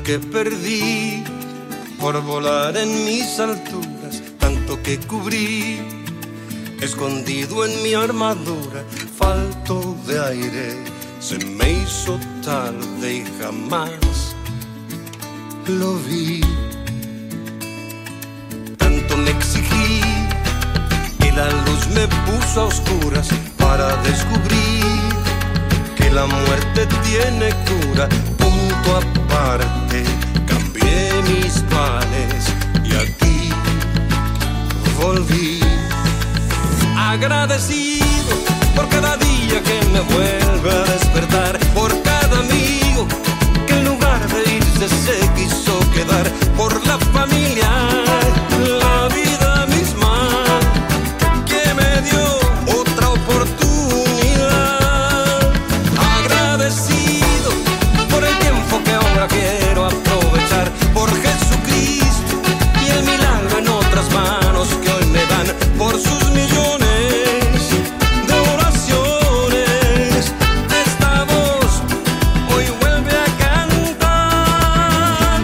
que perdí por volar en mis alturas, tanto que cubrí, escondido en mi armadura, falto de aire, se me hizo tarde y jamás lo vi. Tanto me exigí que la luz me puso a oscuras para descubrir que la muerte tiene cura. Punto aparte, cambié mis males y aquí volví. Agradecido por cada día que me vuelve a despertar, por cada amigo que en lugar de irse se quiso quedar, por la familia, la vida misma que me dio otra oportunidad. Agradecido por el tiempo que ahora quiero aprovechar, por Jesucristo y el milagro en otras manos que hoy me dan, por sus millones de oraciones. Esta voz hoy vuelve a cantar.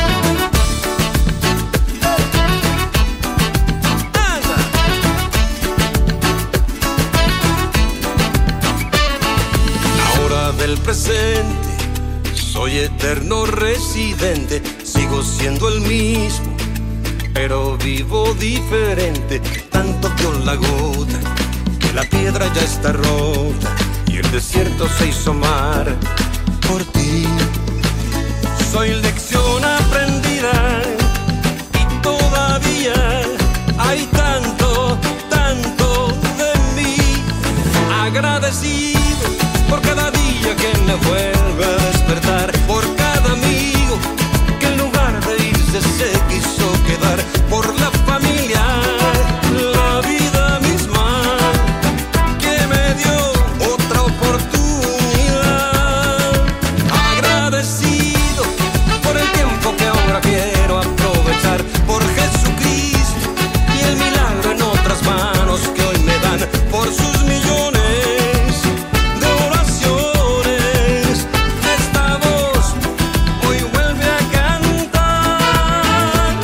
Ahora del presente soy eterno residente, sigo siendo el mismo, pero vivo diferente. Tanto dio la gota que la piedra ya está rota y el desierto se hizo mar por ti. Soy lección aprendida y todavía hay tanto, tanto de mí. Agradecido por cada día que me vuelve a despertar, por cada amigo que en lugar de irse se quiso quedar, por la familia, la vida misma que me dio otra oportunidad. Agradecido por el tiempo que ahora quiero aprovechar, por Jesucristo y el milagro en otras manos que hoy me dan, por sus millones de oraciones. Esta voz hoy vuelve a cantar.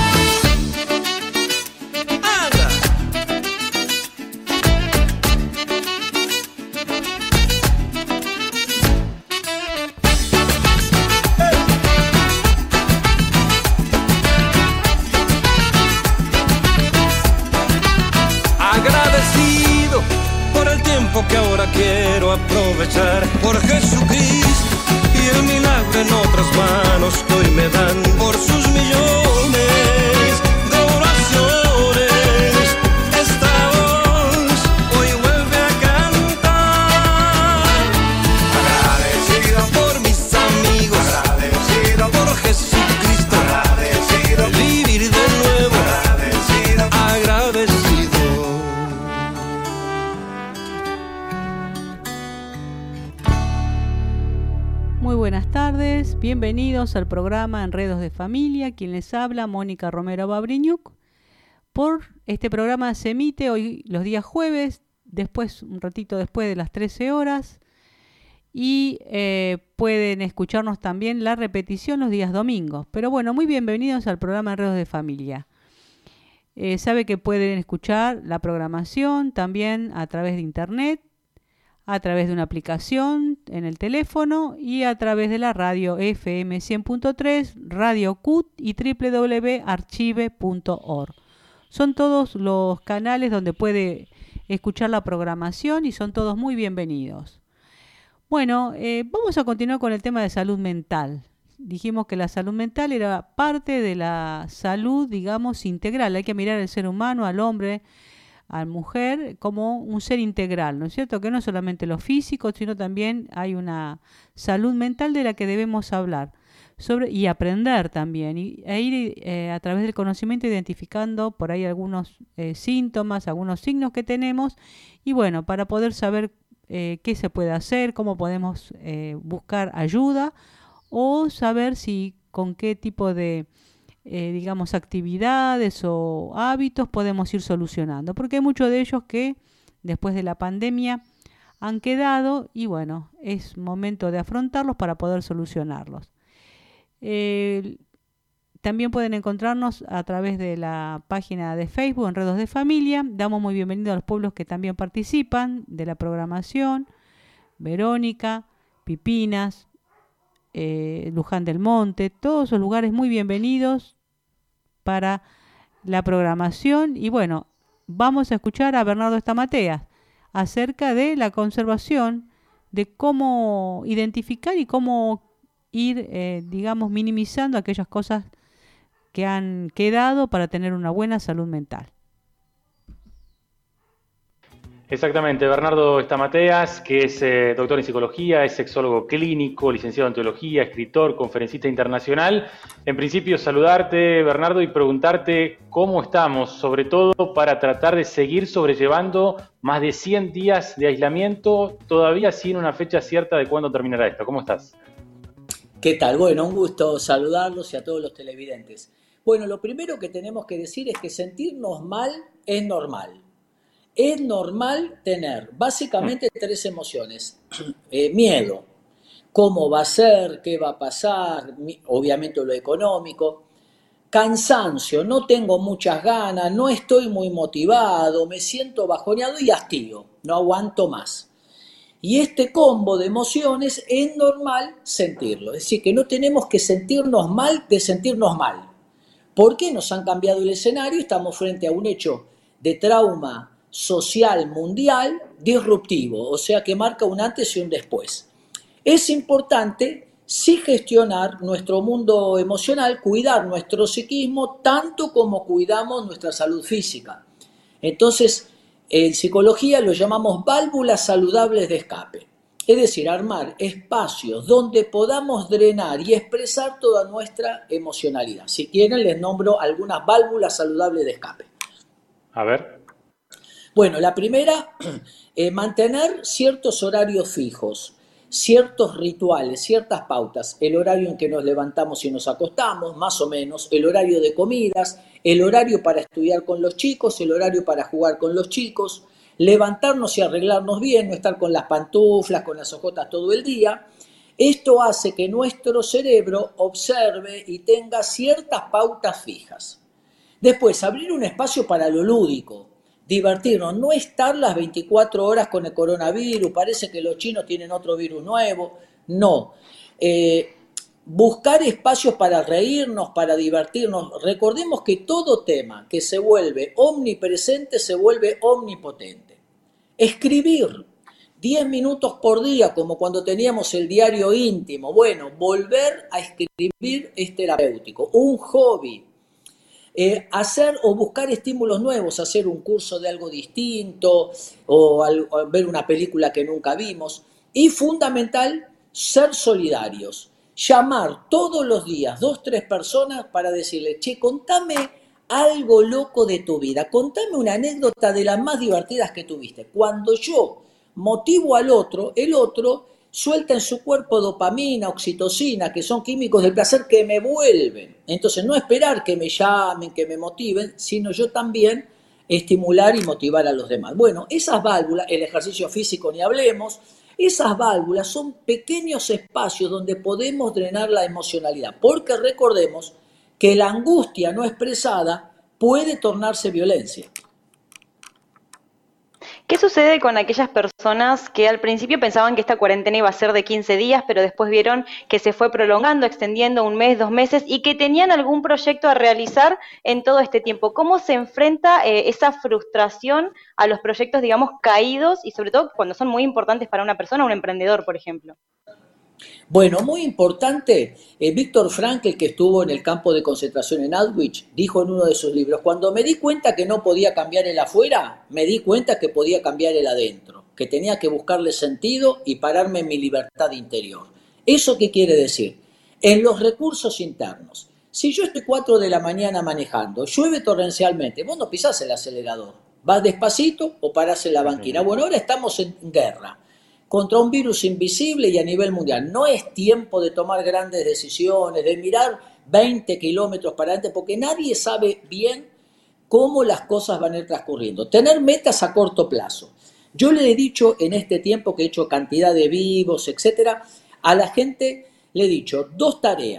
¡Anda! Agradecido por el tiempo que ahora quiero aprovechar, por Jesucristo y el milagro en otras manos que hoy me dan, por sus millones de oraciones. Esta voz hoy vuelve a cantar. Agradecido por mis amigos, agradecido por Jesucristo, agradecido de vivir de nuevo, agradecido. Muy buenas tardes, bienvenidos al programa Enredos de Familia. Quien les habla, Mónica Romero Babriñuk. Este programa se emite hoy los días jueves, un ratito después de las 13 horas. Y pueden escucharnos también la repetición los días domingos. Pero bueno, muy bienvenidos al programa Enredos de Familia. Sabe que pueden escuchar la programación también a través de internet, a través de una aplicación en el teléfono y a través de la radio FM 100.3, Radio CUT y www.archive.org. Son todos los canales donde puede escuchar la programación y son todos muy bienvenidos. Bueno, vamos a continuar con el tema de salud mental. Dijimos que la salud mental era parte de la salud, digamos, integral. Hay que mirar al ser humano, al hombre, a la mujer, como un ser integral, ¿no es cierto? Que no solamente lo físico, sino también hay una salud mental de la que debemos hablar y aprender también, e ir a través del conocimiento identificando por ahí algunos síntomas, algunos signos que tenemos, y bueno, para poder saber qué se puede hacer, cómo podemos buscar ayuda, o saber con qué tipo de digamos, actividades o hábitos podemos ir solucionando, porque hay muchos de ellos que después de la pandemia han quedado y bueno, es momento de afrontarlos para poder solucionarlos. Eh, También pueden encontrarnos a través de la página de Facebook, Enredos de Familia. Damos muy bienvenido a los pueblos que también participan de la programación. Verónica, Pipinas, Luján del Monte, todos esos lugares muy bienvenidos para la programación. Y bueno, vamos a escuchar a Bernardo Estamateas acerca de la conservación, de cómo identificar y cómo ir, digamos, minimizando aquellas cosas que han quedado para tener una buena salud mental. Exactamente, Bernardo Estamateas, que es doctor en psicología, es sexólogo clínico, licenciado en teología, escritor, conferencista internacional. En principio, saludarte, Bernardo, y preguntarte cómo estamos, sobre todo para tratar de seguir sobrellevando más de 100 días de aislamiento, todavía sin una fecha cierta de cuándo terminará esto. ¿Cómo estás? ¿Qué tal? Bueno, un gusto saludarlos y a todos los televidentes. Bueno, lo primero que tenemos que decir es que sentirnos mal es normal. Es normal tener básicamente tres emociones. Miedo, cómo va a ser, qué va a pasar, obviamente lo económico. Cansancio, no tengo muchas ganas, no estoy muy motivado, me siento bajoneado y hastío, no aguanto más. Y este combo de emociones es normal sentirlo. Es decir, que no tenemos que sentirnos mal de sentirnos mal. Porque nos han cambiado el escenario, estamos frente a un hecho de trauma social mundial disruptivo, o sea que marca un antes y un después. Es importante sí gestionar nuestro mundo emocional, cuidar nuestro psiquismo tanto como cuidamos nuestra salud física. Entonces, en psicología lo llamamos válvulas saludables de escape, es decir, armar espacios donde podamos drenar y expresar toda nuestra emocionalidad. Si quieren, les nombro algunas válvulas saludables de escape. A ver. Bueno, la primera, mantener ciertos horarios fijos, ciertos rituales, ciertas pautas, el horario en que nos levantamos y nos acostamos, más o menos, el horario de comidas, el horario para estudiar con los chicos, el horario para jugar con los chicos, levantarnos y arreglarnos bien, no estar con las pantuflas, con las ojotas todo el día. Esto hace que nuestro cerebro observe y tenga ciertas pautas fijas. Después, abrir un espacio para lo lúdico, divertirnos, no estar las 24 horas con el coronavirus, parece que los chinos tienen otro virus nuevo, no. Buscar espacios para reírnos, para divertirnos. Recordemos que todo tema que se vuelve omnipresente se vuelve omnipotente. Escribir 10 minutos por día, como cuando teníamos el diario íntimo. Bueno, volver a escribir es terapéutico. Un hobby. Hacer o buscar estímulos nuevos, hacer un curso de algo distinto o ver una película que nunca vimos. Y fundamental, ser solidarios. Llamar todos los días 2, 3 personas para decirle, che, contame algo loco de tu vida, contame una anécdota de las más divertidas que tuviste. Cuando yo motivo al otro, el otro suelta en su cuerpo dopamina, oxitocina, que son químicos del placer que me vuelven. Entonces, no esperar que me llamen, que me motiven, sino yo también estimular y motivar a los demás. Bueno, esas válvulas, el ejercicio físico ni hablemos, esas válvulas son pequeños espacios donde podemos drenar la emocionalidad, porque recordemos que la angustia no expresada puede tornarse violencia. ¿Qué sucede con aquellas personas que al principio pensaban que esta cuarentena iba a ser de 15 días, pero después vieron que se fue prolongando, extendiendo 1 mes, 2 meses y que tenían algún proyecto a realizar en todo este tiempo? ¿Cómo se enfrenta esa frustración a los proyectos, digamos, caídos y sobre todo cuando son muy importantes para una persona, un emprendedor, por ejemplo? Bueno, muy importante, Viktor Frankl, que estuvo en el campo de concentración en Auschwitz, dijo en uno de sus libros, cuando me di cuenta que no podía cambiar el afuera, me di cuenta que podía cambiar el adentro, que tenía que buscarle sentido y pararme en mi libertad interior. ¿Eso qué quiere decir? En los recursos internos. Si yo estoy 4 de la mañana manejando, llueve torrencialmente, vos no pisás el acelerador, vas despacito o parás en la banquina. Bueno, ahora estamos en guerra contra un virus invisible y a nivel mundial. No es tiempo de tomar grandes decisiones, de mirar 20 kilómetros para adelante, porque nadie sabe bien cómo las cosas van a ir transcurriendo. Tener metas a corto plazo. Yo le he dicho en este tiempo que he hecho cantidad de vivos, etcétera, a la gente le he dicho 2 tareas.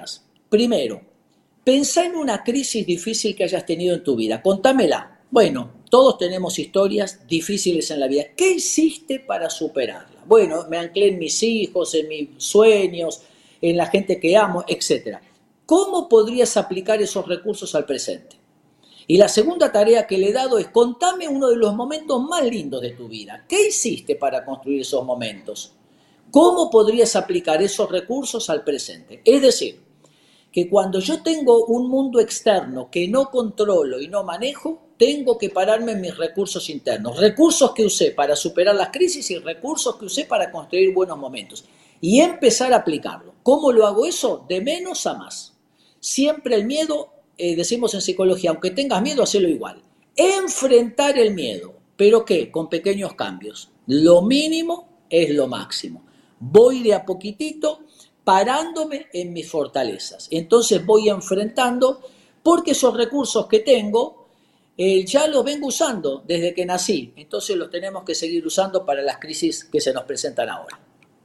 Primero, pensá en una crisis difícil que hayas tenido en tu vida. Contámela. Bueno, todos tenemos historias difíciles en la vida. ¿Qué hiciste para superarla? Bueno, me anclé en mis hijos, en mis sueños, en la gente que amo, etc. ¿Cómo podrías aplicar esos recursos al presente? Y la segunda tarea que le he dado es contame uno de los momentos más lindos de tu vida. ¿Qué hiciste para construir esos momentos? ¿Cómo podrías aplicar esos recursos al presente? Es decir, que cuando yo tengo un mundo externo que no controlo y no manejo, tengo que pararme en mis recursos internos. Recursos que usé para superar las crisis y recursos que usé para construir buenos momentos. Y empezar a aplicarlo. ¿Cómo lo hago eso? De menos a más. Siempre el miedo, decimos en psicología, aunque tengas miedo, hacelo igual. Enfrentar el miedo. ¿Pero qué? Con pequeños cambios. Lo mínimo es lo máximo. Voy de a poquitito parándome en mis fortalezas. Entonces voy enfrentando, porque esos recursos que tengo ya los vengo usando desde que nací. Entonces los tenemos que seguir usando para las crisis que se nos presentan ahora.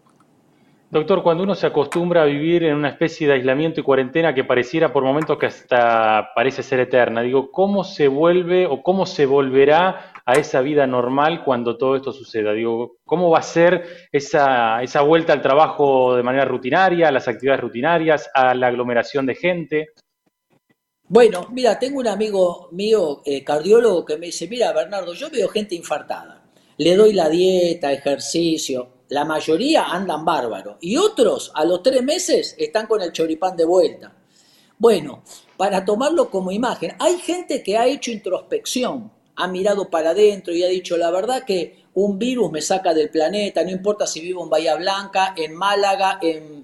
Doctor, cuando uno se acostumbra a vivir en una especie de aislamiento y cuarentena que pareciera por momentos que hasta parece ser eterna, digo, ¿cómo se vuelve o cómo se volverá a esa vida normal cuando todo esto suceda? Digo, ¿cómo va a ser esa vuelta al trabajo de manera rutinaria, a las actividades rutinarias, a la aglomeración de gente? Bueno, mira, tengo un amigo mío, cardiólogo, que me dice, mira, Bernardo, yo veo gente infartada. Le doy la dieta, ejercicio. La mayoría andan bárbaro. Y otros, a los 3 meses, están con el choripán de vuelta. Bueno, para tomarlo como imagen, hay gente que ha hecho introspección, ha mirado para adentro y ha dicho, la verdad que un virus me saca del planeta, no importa si vivo en Bahía Blanca, en Málaga,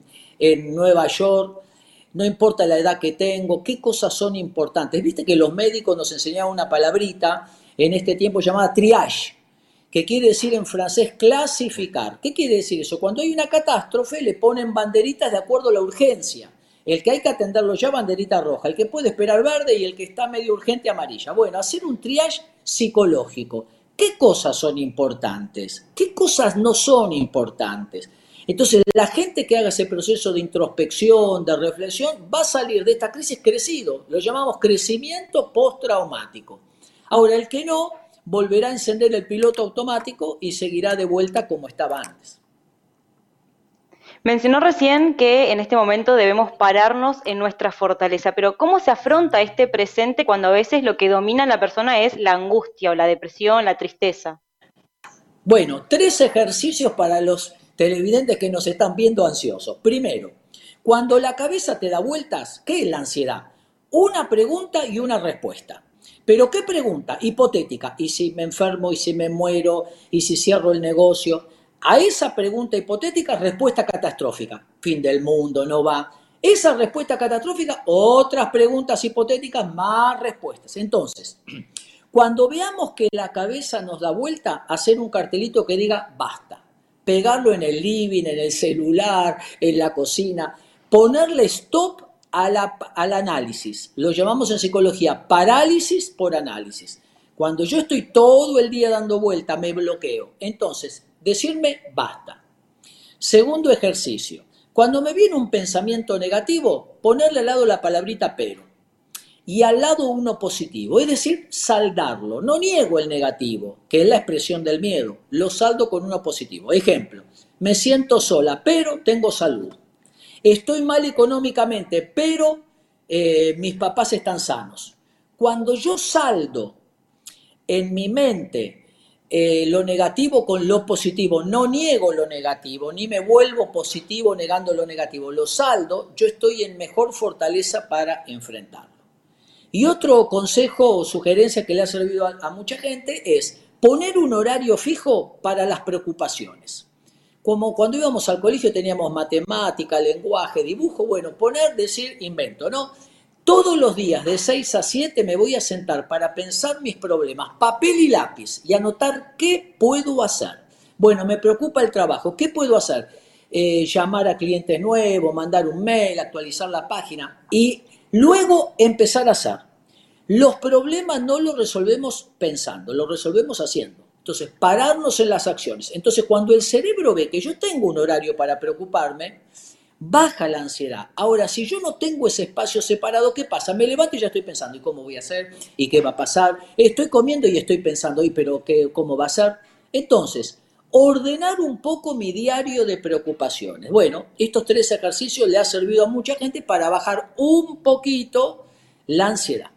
en Nueva York, no importa la edad que tengo, qué cosas son importantes. Viste que los médicos nos enseñaban una palabrita en este tiempo llamada triage, que quiere decir en francés clasificar. ¿Qué quiere decir eso? Cuando hay una catástrofe le ponen banderitas de acuerdo a la urgencia. El que hay que atenderlo ya, banderita roja. El que puede esperar, verde, y el que está medio urgente, amarilla. Bueno, hacer un triage psicológico. ¿Qué cosas son importantes? ¿Qué cosas no son importantes? Entonces, la gente que haga ese proceso de introspección, de reflexión, va a salir de esta crisis crecido. Lo llamamos crecimiento postraumático. Ahora, el que no, volverá a encender el piloto automático y seguirá de vuelta como estaba antes. Mencionó recién que en este momento debemos pararnos en nuestra fortaleza, pero ¿cómo se afronta este presente cuando a veces lo que domina a la persona es la angustia o la depresión, la tristeza? Bueno, 3 ejercicios para los televidentes que nos están viendo ansiosos. Primero, cuando la cabeza te da vueltas, ¿qué es la ansiedad? Una pregunta y una respuesta. ¿Pero qué pregunta? Hipotética. ¿Y si me enfermo? ¿Y si me muero? ¿Y si cierro el negocio? A esa pregunta hipotética, respuesta catastrófica. Fin del mundo, no va. Esa respuesta catastrófica, otras preguntas hipotéticas, más respuestas. Entonces, cuando veamos que la cabeza nos da vuelta, hacer un cartelito que diga basta. Pegarlo en el living, en el celular, en la cocina. Ponerle stop al análisis. Lo llamamos en psicología parálisis por análisis. Cuando yo estoy todo el día dando vuelta, me bloqueo. Entonces, decirme basta. Segundo ejercicio. Cuando me viene un pensamiento negativo, ponerle al lado la palabrita pero. Y al lado uno positivo, es decir, saldarlo. No niego el negativo, que es la expresión del miedo. Lo saldo con uno positivo. Ejemplo, me siento sola, pero tengo salud. Estoy mal económicamente, pero mis papás están sanos. Cuando yo saldo en mi mente lo negativo con lo positivo, no niego lo negativo, ni me vuelvo positivo negando lo negativo, lo saldo, yo estoy en mejor fortaleza para enfrentarlo. Y otro consejo o sugerencia que le ha servido a mucha gente es poner un horario fijo para las preocupaciones. Como cuando íbamos al colegio teníamos matemática, lenguaje, dibujo, bueno, poner, decir, invento, ¿no? Todos los días de 6 a 7 me voy a sentar para pensar mis problemas, papel y lápiz, y anotar qué puedo hacer. Bueno, me preocupa el trabajo, ¿qué puedo hacer? Llamar a clientes nuevos, mandar un mail, actualizar la página, y luego empezar a hacer. Los problemas no los resolvemos pensando, los resolvemos haciendo. Entonces, pararnos en las acciones. Entonces, cuando el cerebro ve que yo tengo un horario para preocuparme, baja la ansiedad. Ahora, si yo no tengo ese espacio separado, ¿qué pasa? Me levanto y ya estoy pensando, ¿y cómo voy a hacer? ¿Y qué va a pasar? Estoy comiendo y estoy pensando, ¿y pero qué, cómo va a ser? Entonces, ordenar un poco mi diario de preocupaciones. Bueno, estos 3 ejercicios le ha servido a mucha gente para bajar un poquito la ansiedad.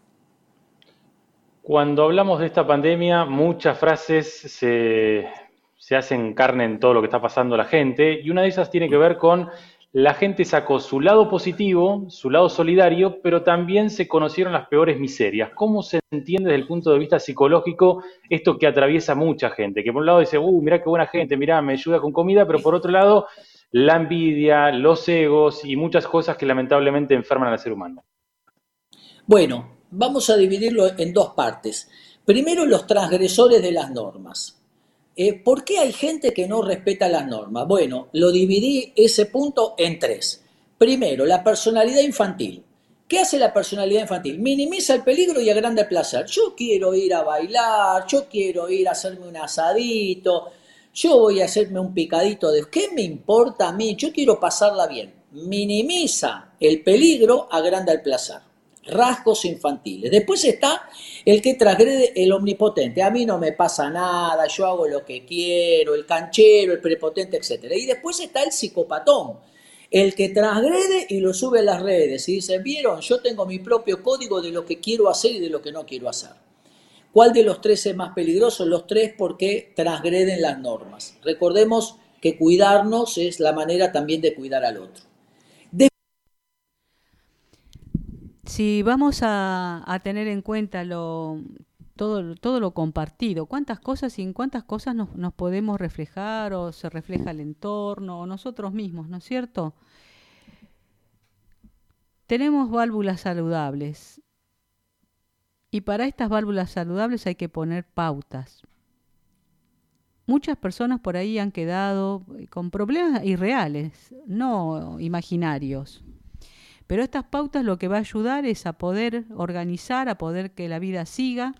Cuando hablamos de esta pandemia, muchas frases se hacen carne en todo lo que está pasando a la gente, y una de esas tiene que ver con la gente sacó su lado positivo, su lado solidario, pero también se conocieron las peores miserias. ¿Cómo se entiende desde el punto de vista psicológico esto que atraviesa mucha gente? Que por un lado dice, mirá qué buena gente, mirá, me ayuda con comida, pero por otro lado, la envidia, los egos y muchas cosas que lamentablemente enferman al ser humano. Bueno, vamos a dividirlo en 2 partes. Primero, los transgresores de las normas. ¿Por qué hay gente que no respeta las normas? Bueno, lo dividí ese punto en 3. Primero, la personalidad infantil. ¿Qué hace la personalidad infantil? Minimiza el peligro y agranda el placer. Yo quiero ir a bailar, yo quiero ir a hacerme un asadito, yo voy a hacerme un picadito de... ¿Qué me importa a mí? Yo quiero pasarla bien. Minimiza el peligro, agranda el placer. Rasgos infantiles. Después está el que transgrede, el omnipotente. A mí no me pasa nada, yo hago lo que quiero, el canchero, el prepotente, etc. Y después está el psicopatón, el que transgrede y lo sube a las redes y dice, vieron, yo tengo mi propio código de lo que quiero hacer y de lo que no quiero hacer. ¿Cuál de los 3 es más peligroso? Los 3 porque transgreden las normas. Recordemos que cuidarnos es la manera también de cuidar al otro. Si vamos a tener en cuenta todo lo compartido, cuántas cosas y en cuántas cosas nos podemos reflejar o se refleja el entorno o nosotros mismos, ¿no es cierto? Tenemos válvulas saludables y para estas válvulas saludables hay que poner pautas. Muchas personas por ahí han quedado con problemas irreales, no imaginarios. Pero estas pautas lo que va a ayudar es a poder organizar, a poder que la vida siga.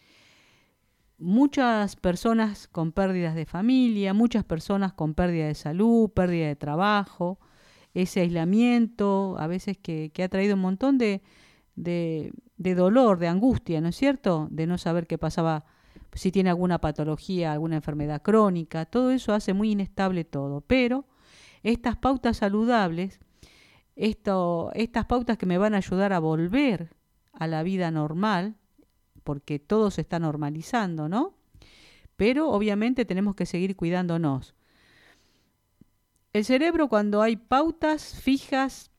Muchas personas con pérdidas de familia, muchas personas con pérdida de salud, pérdida de trabajo, ese aislamiento, a veces que ha traído un montón de dolor, de angustia, ¿no es cierto? De no saber qué pasaba, si tiene alguna patología, alguna enfermedad crónica, todo eso hace muy inestable todo. Pero estas pautas saludables, estas pautas que me van a ayudar a volver a la vida normal, porque todo se está normalizando, ¿no? Pero obviamente tenemos que seguir cuidándonos. El cerebro, cuando hay pautas fijas,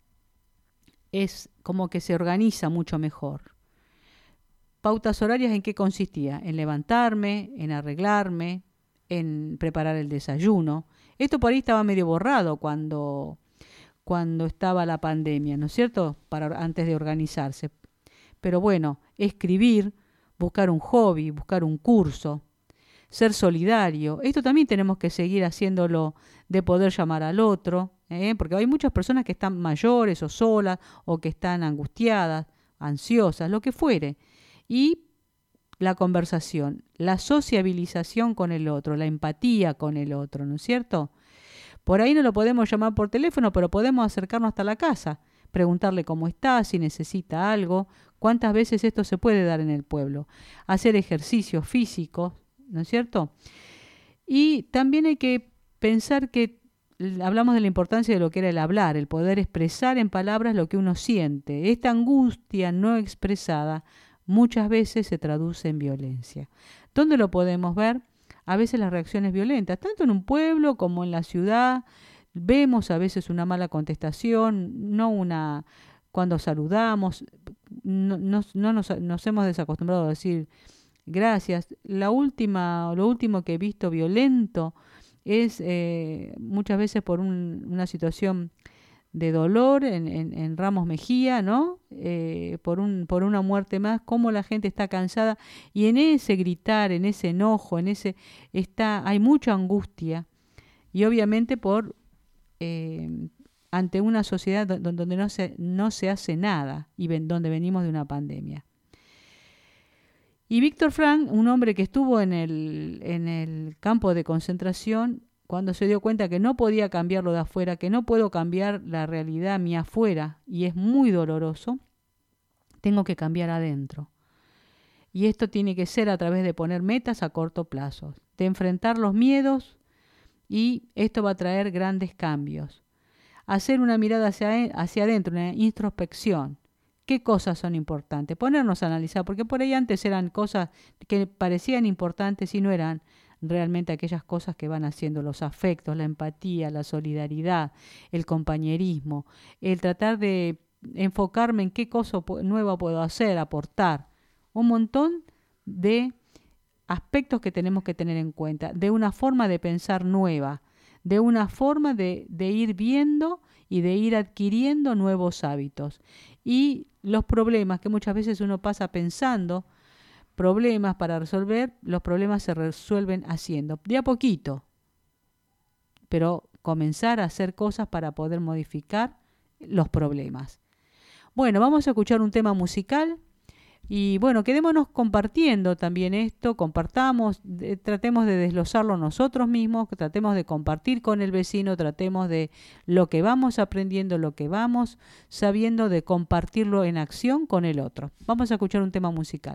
es como que se organiza mucho mejor. ¿Pautas horarias en qué consistía? En levantarme, en arreglarme, en preparar el desayuno. Esto por ahí estaba medio borrado cuando estaba la pandemia, ¿no es cierto? Antes de organizarse. Pero bueno, escribir, buscar un hobby, buscar un curso, ser solidario. Esto también tenemos que seguir haciéndolo, de poder llamar al otro, porque hay muchas personas que están mayores o solas o que están angustiadas, ansiosas, lo que fuere. Y la conversación, la sociabilización con el otro, la empatía con el otro, ¿no es cierto? Por ahí no lo podemos llamar por teléfono, pero podemos acercarnos hasta la casa, preguntarle cómo está, si necesita algo. ¿Cuántas veces esto se puede dar en el pueblo? Hacer ejercicios físicos, ¿no es cierto? Y también hay que pensar que hablamos de la importancia de lo que era el hablar, el poder expresar en palabras lo que uno siente. Esta angustia no expresada muchas veces se traduce en violencia. ¿Dónde lo podemos ver? A veces las reacciones violentas, tanto en un pueblo como en la ciudad. Vemos a veces una mala contestación, cuando saludamos, nos hemos desacostumbrado a decir gracias. Lo último que he visto violento es muchas veces por una situación de dolor en Ramos Mejía, ¿no? Por una muerte más, cómo la gente está cansada y en ese gritar, en ese enojo, hay mucha angustia y obviamente ante una sociedad donde no se hace nada y donde venimos de una pandemia. Y Víctor Frank, un hombre que estuvo en el campo de concentración, cuando se dio cuenta que no podía cambiar lo de afuera, que no puedo cambiar la realidad mía afuera, y es muy doloroso, tengo que cambiar adentro. Y esto tiene que ser a través de poner metas a corto plazo, de enfrentar los miedos, y esto va a traer grandes cambios. Hacer una mirada hacia adentro, una introspección. ¿Qué cosas son importantes? Ponernos a analizar, porque por ahí antes eran cosas que parecían importantes y no eran realmente aquellas cosas que van haciendo los afectos, la empatía, la solidaridad, el compañerismo, el tratar de enfocarme en qué cosa nueva puedo hacer, aportar. Un montón de aspectos que tenemos que tener en cuenta, de una forma de pensar nueva, de una forma de ir viendo y de ir adquiriendo nuevos hábitos. Y los problemas que muchas veces uno pasa pensando, problemas para resolver, los problemas se resuelven haciendo, de a poquito, pero comenzar a hacer cosas para poder modificar los problemas. Bueno, vamos a escuchar un tema musical. Y bueno, quedémonos compartiendo también esto, compartamos, tratemos de desglosarlo nosotros mismos, tratemos de compartir con el vecino, tratemos de lo que vamos aprendiendo, lo que vamos sabiendo, de compartirlo en acción con el otro. Vamos a escuchar un tema musical.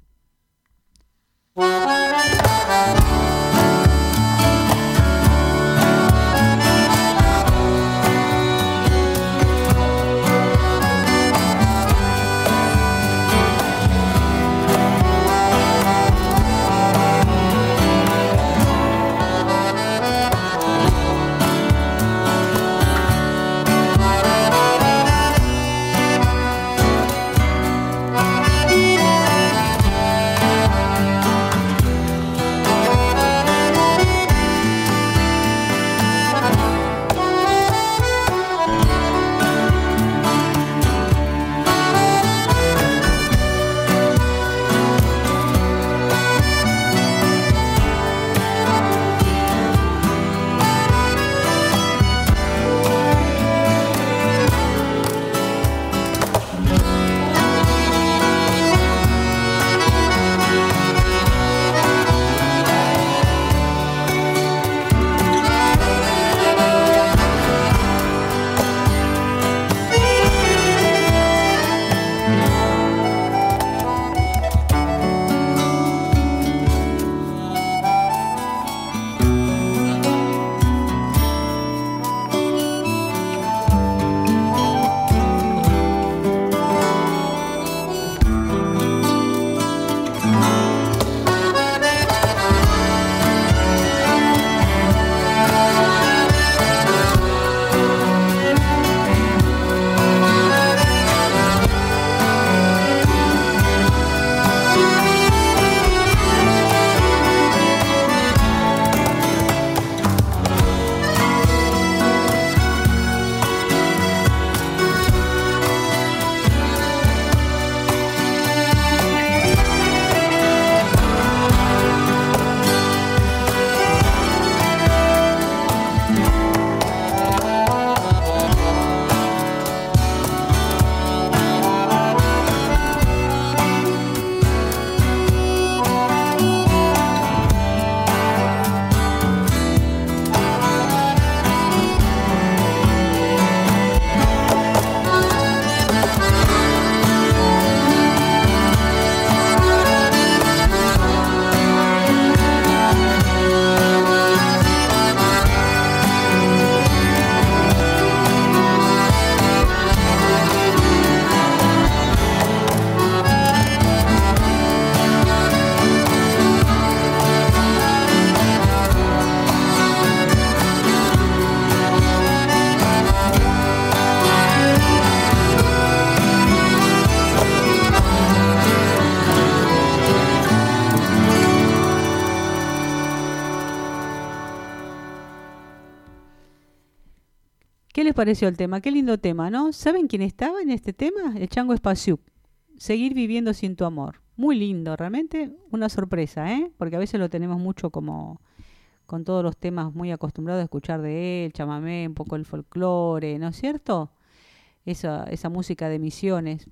¿Qué les pareció el tema? Qué lindo tema, ¿no? ¿Saben quién estaba en este tema? El Chango Espasiuk. Seguir viviendo sin tu amor. Muy lindo, realmente una sorpresa, ¿eh? Porque a veces lo tenemos mucho como con todos los temas muy acostumbrados a escuchar de él, chamamé, un poco el folclore, ¿no es cierto? Esa música de misiones.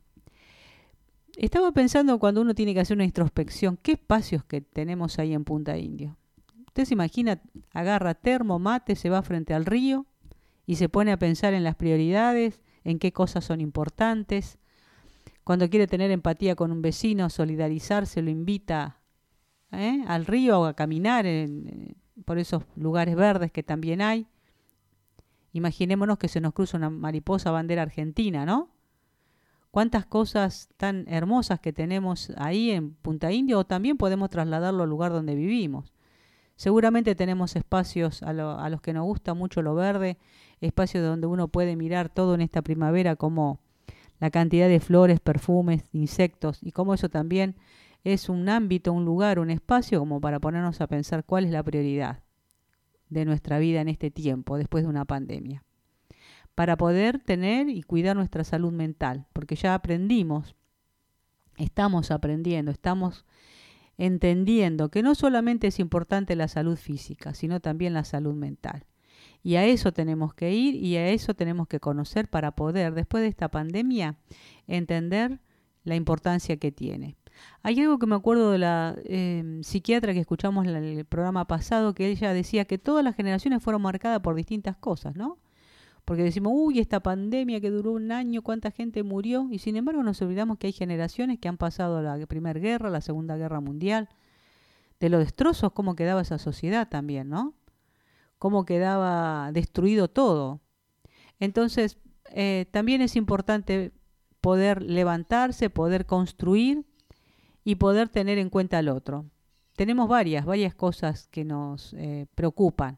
Estaba pensando cuando uno tiene que hacer una introspección, ¿qué espacios que tenemos ahí en Punta Indio? Usted se imagina, agarra termo, mate, se va frente al río y se pone a pensar en las prioridades, en qué cosas son importantes. Cuando quiere tener empatía con un vecino, solidarizarse, lo invita al río o a caminar por esos lugares verdes que también hay. Imaginémonos que se nos cruza una mariposa bandera argentina, ¿no? Cuántas cosas tan hermosas que tenemos ahí en Punta Indio, o también podemos trasladarlo al lugar donde vivimos. Seguramente tenemos espacios a los que nos gusta mucho lo verde, espacios donde uno puede mirar todo en esta primavera, como la cantidad de flores, perfumes, insectos, y cómo eso también es un ámbito, un lugar, un espacio como para ponernos a pensar cuál es la prioridad de nuestra vida en este tiempo, después de una pandemia, para poder tener y cuidar nuestra salud mental, porque ya aprendimos, estamos aprendiendo, estamos entendiendo que no solamente es importante la salud física, sino también la salud mental. Y a eso tenemos que ir y a eso tenemos que conocer para poder, después de esta pandemia, entender la importancia que tiene. Hay algo que me acuerdo de la psiquiatra que escuchamos en el programa pasado, que ella decía que todas las generaciones fueron marcadas por distintas cosas, ¿no? Porque decimos, uy, esta pandemia que duró un año, cuánta gente murió, y sin embargo nos olvidamos que hay generaciones que han pasado la Primera Guerra, la Segunda Guerra Mundial, de los destrozos, cómo quedaba esa sociedad también, ¿no? Cómo quedaba destruido todo. Entonces, también es importante poder levantarse, poder construir y poder tener en cuenta al otro. Tenemos varias cosas que nos preocupan.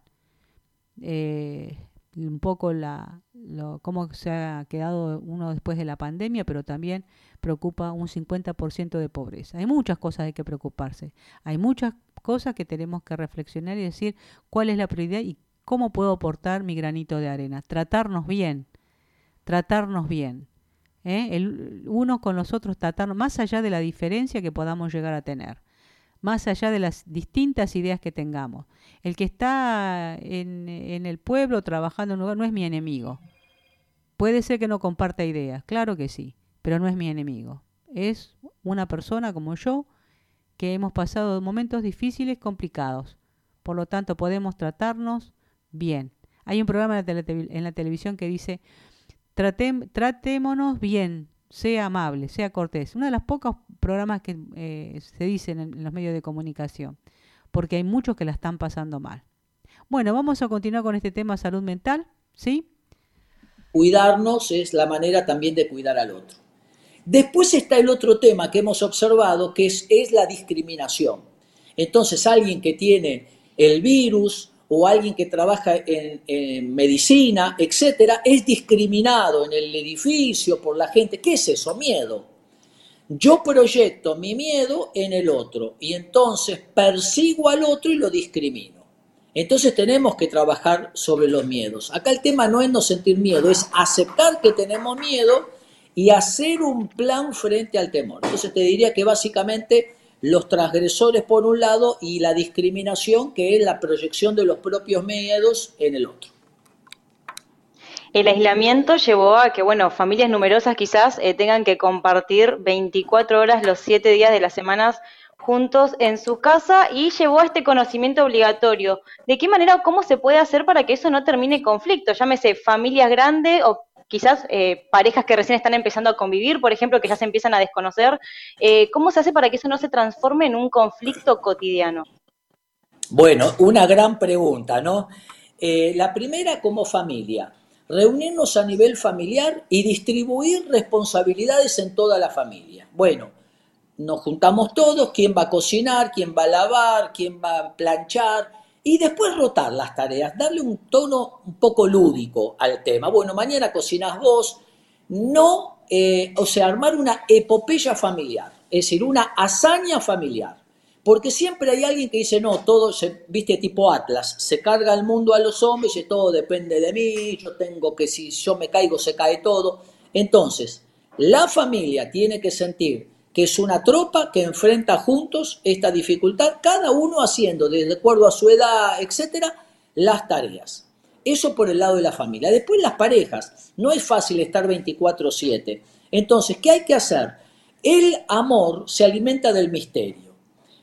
Un poco cómo se ha quedado uno después de la pandemia, pero también preocupa un 50% de pobreza. Hay muchas cosas de que preocuparse. Hay muchas cosas que tenemos que reflexionar y decir cuál es la prioridad y cómo puedo aportar mi granito de arena. Tratarnos bien. Uno con los otros, tratarnos más allá de la diferencia que podamos llegar a tener, más allá de las distintas ideas que tengamos. El que está en el pueblo trabajando en un lugar no es mi enemigo. Puede ser que no comparta ideas, claro que sí, pero no es mi enemigo. Es una persona como yo que hemos pasado momentos difíciles, complicados. Por lo tanto, podemos tratarnos bien. Hay un programa en la televisión que dice, tratémonos bien, sea amable, sea cortés. Uno de los pocos programas que se dicen en los medios de comunicación, porque hay muchos que la están pasando mal. Bueno, vamos a continuar con este tema salud mental, ¿sí? Cuidarnos es la manera también de cuidar al otro. Después está el otro tema que hemos observado, que es la discriminación. Entonces, alguien que tiene el virus o alguien que trabaja en medicina, etcétera, es discriminado en el edificio por la gente. ¿Qué es eso? Miedo. Yo proyecto mi miedo en el otro y entonces persigo al otro y lo discrimino. Entonces tenemos que trabajar sobre los miedos. Acá el tema no es no sentir miedo, es aceptar que tenemos miedo y hacer un plan frente al temor. Entonces te diría que básicamente los transgresores por un lado y la discriminación, que es la proyección de los propios miedos en el otro. El aislamiento llevó a que, familias numerosas quizás tengan que compartir 24 horas los 7 días de las semanas juntos en su casa y llevó a este conocimiento obligatorio. ¿De qué manera o cómo se puede hacer para que eso no termine en conflicto? Llámese familias grandes o quizás parejas que recién están empezando a convivir, por ejemplo, que ya se empiezan a desconocer. ¿Cómo se hace para que eso no se transforme en un conflicto cotidiano? Bueno, una gran pregunta, ¿no? La primera, como familia, reunirnos a nivel familiar y distribuir responsabilidades en toda la familia. Bueno, nos juntamos todos, quién va a cocinar, quién va a lavar, quién va a planchar, y después rotar las tareas, darle un tono un poco lúdico al tema. Bueno, mañana cocinás vos, armar una epopeya familiar, es decir, una hazaña familiar. Porque siempre hay alguien que dice, no, todo viste tipo Atlas, se carga el mundo a los hombres y todo depende de mí, yo tengo que, si yo me caigo, se cae todo. Entonces, la familia tiene que sentir que es una tropa que enfrenta juntos esta dificultad, cada uno haciendo, de acuerdo a su edad, etcétera, las tareas. Eso por el lado de la familia. Después las parejas, no es fácil estar 24/7. Entonces, ¿qué hay que hacer? El amor se alimenta del misterio.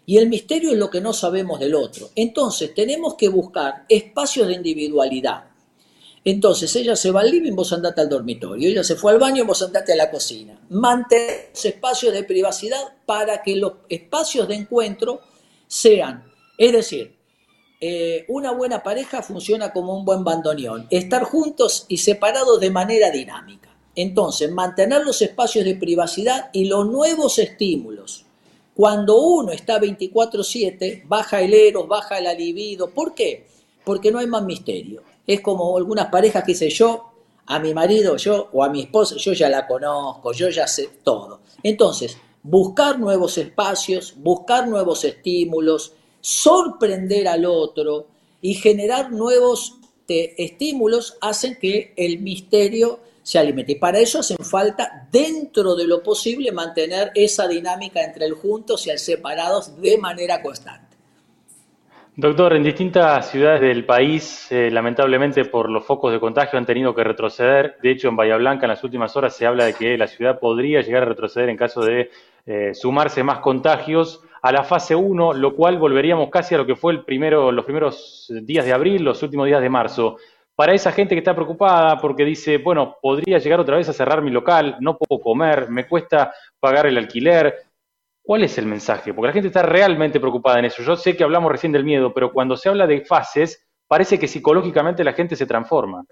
Y el misterio es lo que no sabemos del otro. Entonces tenemos que buscar espacios de individualidad. Entonces ella se va al living, vos andate al dormitorio. Ella se fue al baño, vos andate a la cocina. Mantener los espacios de privacidad para que los espacios de encuentro sean, es decir, una buena pareja funciona como un buen bandoneón, estar juntos y separados de manera dinámica. Entonces, mantener los espacios de privacidad y los nuevos estímulos. Cuando uno está 24/7, baja el eros, baja la libido. ¿Por qué? Porque no hay más misterio. Es como algunas parejas que dicen, yo, a mi marido, yo o a mi esposa, yo ya la conozco, yo ya sé todo. Entonces, buscar nuevos espacios, buscar nuevos estímulos, sorprender al otro y generar nuevos estímulos hacen que el misterio se alimente. Y para eso hacen falta, dentro de lo posible, mantener esa dinámica entre el juntos y el separados de manera constante. Doctor, en distintas ciudades del país, lamentablemente por los focos de contagio han tenido que retroceder. De hecho, en Bahía Blanca en las últimas horas se habla de que la ciudad podría llegar a retroceder en caso de sumarse más contagios a la fase 1, lo cual volveríamos casi a lo que fue los primeros días de abril, los últimos días de marzo. Para esa gente que está preocupada porque dice, bueno, podría llegar otra vez a cerrar mi local, no puedo comer, me cuesta pagar el alquiler. ¿Cuál es el mensaje? Porque la gente está realmente preocupada en eso. Yo sé que hablamos recién del miedo, pero cuando se habla de fases, parece que psicológicamente la gente se transforma.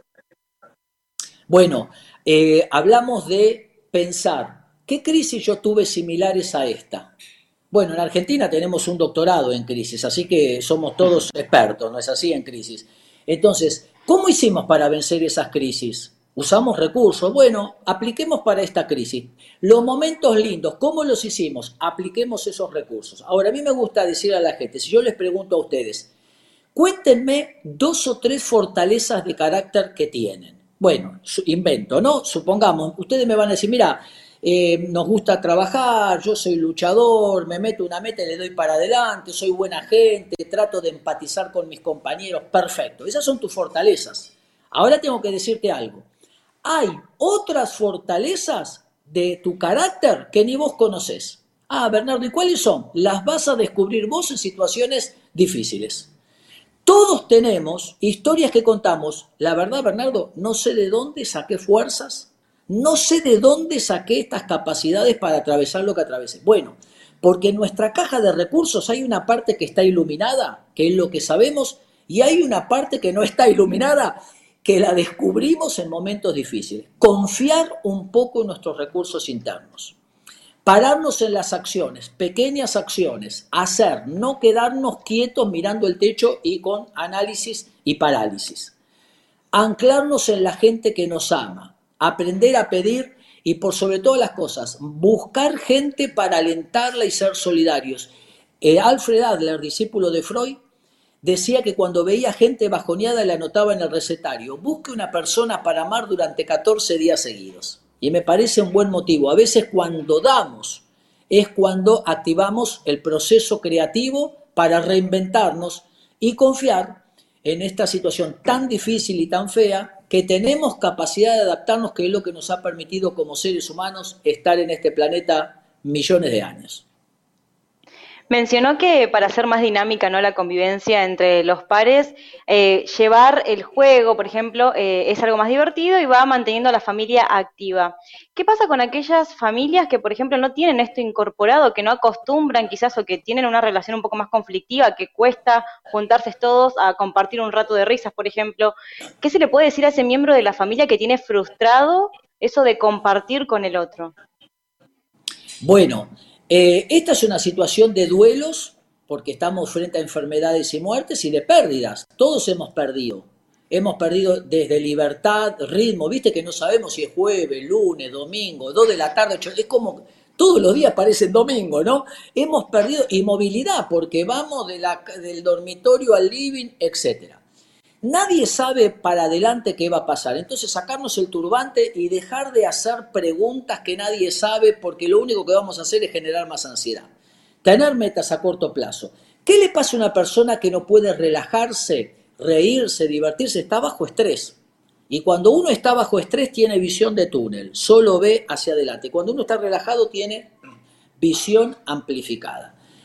Bueno, hablamos de pensar, ¿qué crisis yo tuve similares a esta? Bueno, en Argentina tenemos un doctorado en crisis, así que somos todos expertos, ¿no es así? En crisis. Entonces, ¿cómo hicimos para vencer esas crisis? Usamos recursos. Bueno, apliquemos para esta crisis. Los momentos lindos, ¿cómo los hicimos? Apliquemos esos recursos. Ahora, a mí me gusta decir a la gente, si yo les pregunto a ustedes, cuéntenme 2 o 3 fortalezas de carácter que tienen. Bueno, invento, ¿no? Supongamos, ustedes me van a decir, mira, nos gusta trabajar, yo soy luchador, me meto una meta y le doy para adelante, soy buena gente, trato de empatizar con mis compañeros, perfecto. Esas son tus fortalezas. Ahora tengo que decirte algo. Hay otras fortalezas de tu carácter que ni vos conocés. Ah, Bernardo, ¿y cuáles son? Las vas a descubrir vos en situaciones difíciles. Todos tenemos historias que contamos. La verdad, Bernardo, no sé de dónde saqué fuerzas, no sé de dónde saqué estas capacidades para atravesar lo que atravesé. Bueno, porque en nuestra caja de recursos hay una parte que está iluminada, que es lo que sabemos, y hay una parte que no está iluminada, que la descubrimos en momentos difíciles. Confiar un poco en nuestros recursos internos. Pararnos en las acciones, pequeñas acciones, hacer, no quedarnos quietos mirando el techo y con análisis y parálisis. Anclarnos en la gente que nos ama, aprender a pedir y por sobre todas las cosas, buscar gente para alentarla y ser solidarios. Alfred Adler, discípulo de Freud, decía que cuando veía gente bajoneada le anotaba en el recetario, busque una persona para amar durante 14 días seguidos. Y me parece un buen motivo. A veces cuando damos es cuando activamos el proceso creativo para reinventarnos y confiar en esta situación tan difícil y tan fea que tenemos capacidad de adaptarnos, que es lo que nos ha permitido como seres humanos estar en este planeta millones de años. Mencionó que para hacer más dinámica, ¿no?, la convivencia entre los pares, llevar el juego, por ejemplo, es algo más divertido y va manteniendo a la familia activa. ¿Qué pasa con aquellas familias que, por ejemplo, no tienen esto incorporado, que no acostumbran quizás o que tienen una relación un poco más conflictiva, que cuesta juntarse todos a compartir un rato de risas, por ejemplo? ¿Qué se le puede decir a ese miembro de la familia que tiene frustrado eso de compartir con el otro? Bueno, esta es una situación de duelos, porque estamos frente a enfermedades y muertes y de pérdidas. Todos hemos perdido. Hemos perdido desde libertad, ritmo, viste que no sabemos si es jueves, lunes, domingo, 2 de la tarde, 8, es como todos los días parecen domingo, ¿no? Hemos perdido inmovilidad porque vamos del dormitorio al living, etc. Nadie sabe para adelante qué va a pasar. Entonces sacarnos el turbante y dejar de hacer preguntas que nadie sabe, porque lo único que vamos a hacer es generar más ansiedad. Tener metas a corto plazo. ¿Qué le pasa a una persona que no puede relajarse, reírse, divertirse? Está bajo estrés. Y cuando uno está bajo estrés tiene visión de túnel, solo ve hacia adelante. Cuando uno está relajado tiene visión amplificada.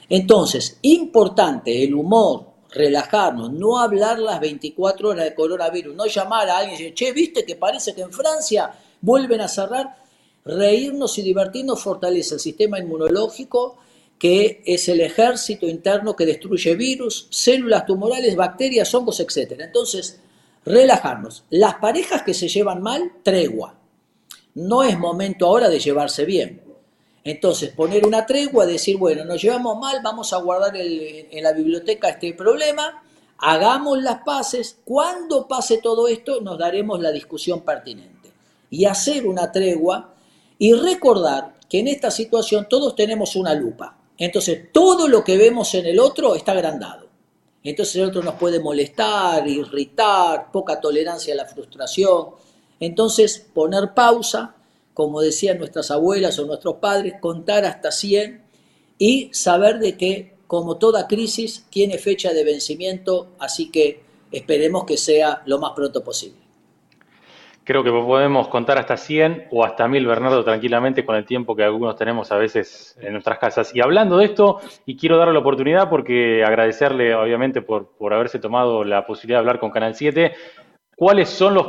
Entonces, importante el humor, relajarnos, no hablar las 24 horas de coronavirus, no llamar a alguien y decir, che, ¿viste que parece que en Francia vuelven a cerrar? Reírnos y divertirnos fortalece el sistema inmunológico, que es el ejército interno que destruye virus, células tumorales, bacterias, hongos, etc. Entonces, relajarnos. Las parejas que se llevan mal, tregua. No es momento ahora de llevarse bien. Entonces, poner una tregua, decir, bueno, nos llevamos mal, vamos a guardar en la biblioteca este problema, hagamos las paces, cuando pase todo esto nos daremos la discusión pertinente. Y hacer una tregua y recordar que en esta situación todos tenemos una lupa. Entonces, todo lo que vemos en el otro está agrandado. Entonces, el otro nos puede molestar, irritar, poca tolerancia a la frustración. Entonces, poner pausa, como decían nuestras abuelas o nuestros padres, contar hasta 100 y saber de que, como toda crisis, tiene fecha de vencimiento, así que esperemos que sea lo más pronto posible. Creo que podemos contar hasta 100 o hasta 1000, Bernardo, tranquilamente con el tiempo que algunos tenemos a veces en nuestras casas. Y hablando de esto, y quiero darle la oportunidad porque agradecerle obviamente por haberse tomado la posibilidad de hablar con Canal 7, ¿cuáles son los...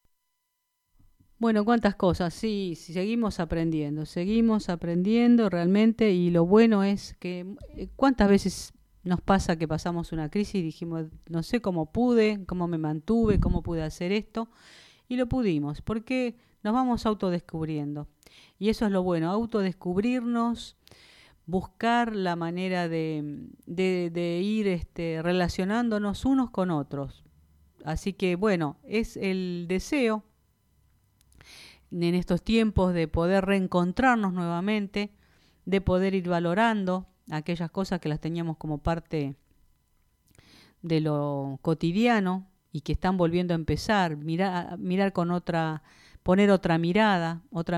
Bueno, cuántas cosas, sí, seguimos aprendiendo realmente, y lo bueno es que cuántas veces nos pasa que pasamos una crisis y dijimos, no sé cómo pude, cómo me mantuve, cómo pude hacer esto, y lo pudimos, porque nos vamos autodescubriendo, y eso es lo bueno, autodescubrirnos, buscar la manera de ir relacionándonos unos con otros. Así que bueno, es el deseo en estos tiempos de poder reencontrarnos nuevamente, de poder ir valorando aquellas cosas que las teníamos como parte de lo cotidiano y que están volviendo a empezar, mirar con poner otra mirada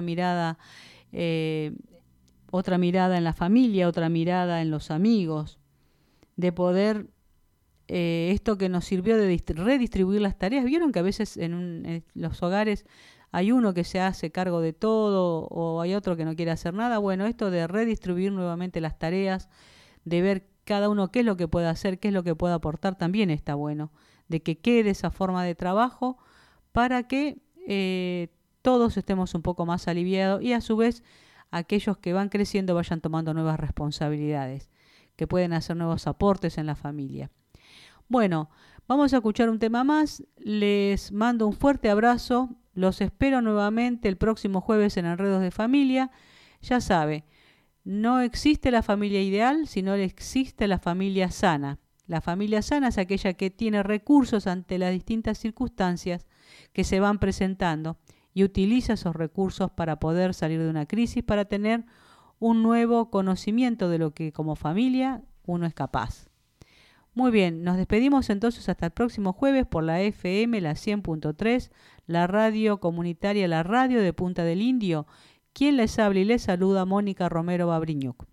en la familia, otra mirada en los amigos, de poder esto que nos sirvió de redistribuir las tareas. Vieron que a veces en los hogares hay uno que se hace cargo de todo o hay otro que no quiere hacer nada. Bueno, esto de redistribuir nuevamente las tareas, de ver cada uno qué es lo que puede hacer, qué es lo que puede aportar, también está bueno, de que quede esa forma de trabajo para que todos estemos un poco más aliviados y a su vez aquellos que van creciendo vayan tomando nuevas responsabilidades, que pueden hacer nuevos aportes en la familia. Bueno, vamos a escuchar un tema más. Les mando un fuerte abrazo. Los espero nuevamente el próximo jueves en Enredos de Familia. Ya sabe, no existe la familia ideal, sino existe la familia sana. La familia sana es aquella que tiene recursos ante las distintas circunstancias que se van presentando y utiliza esos recursos para poder salir de una crisis, para tener un nuevo conocimiento de lo que como familia uno es capaz. Muy bien, nos despedimos entonces hasta el próximo jueves por la FM, la 100.3, la radio comunitaria, la radio de Punta del Indio. Quien les habla y les saluda, Mónica Romero Babriñuc.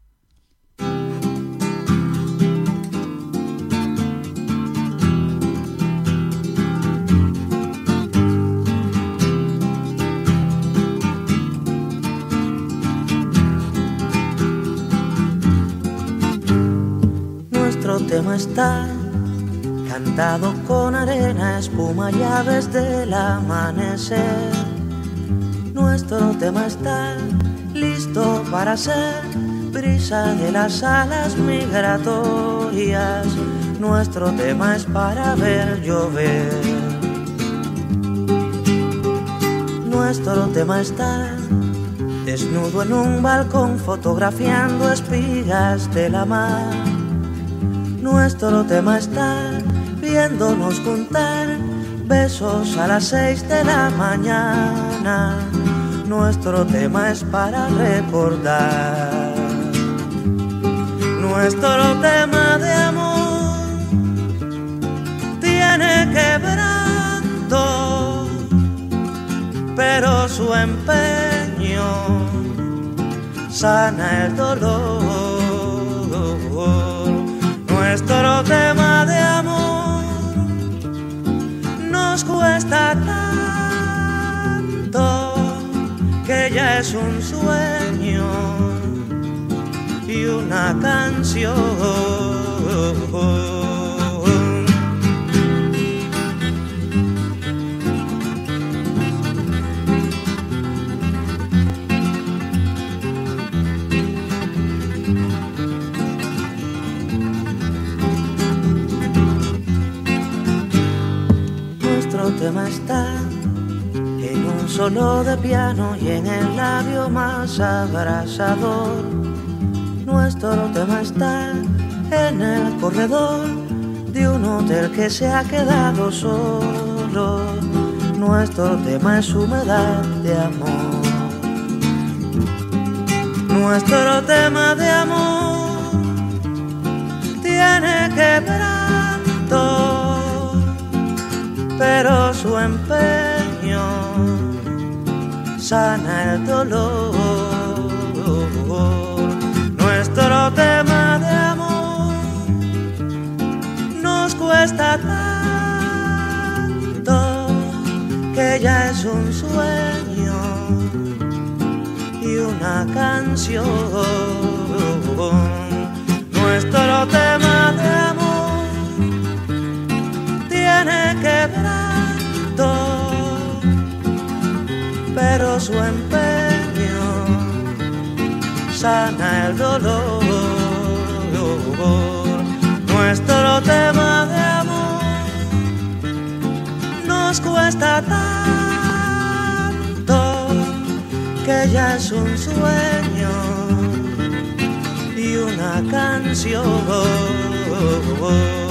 Nuestro tema está cantado con arena, espuma y aves del amanecer. Nuestro tema está listo para ser brisa de las alas migratorias. Nuestro tema es para ver llover. Nuestro tema está desnudo en un balcón fotografiando espigas de la mar. Nuestro tema está viéndonos juntar besos a las 6 de la mañana. Nuestro tema es para recordar. Nuestro tema de amor tiene quebranto, pero su empeño sana el dolor. Nuestro tema de amor nos cuesta tanto que ya es un sueño y y una canción. Nuestro tema está en un solo de piano y en el labio más abrasador. Nuestro tema está en el corredor de un hotel que se ha quedado solo. Nuestro tema es humedad de amor. Nuestro tema de amor tiene quebranto, pero su empeño sana el dolor. Nuestro tema de amor nos cuesta tanto que ya es un sueño y una canción. Nuestro tema de amor tiene quebranto, pero su empeño sana el dolor. Nuestro tema de amor nos cuesta tanto que ya es un sueño y una canción.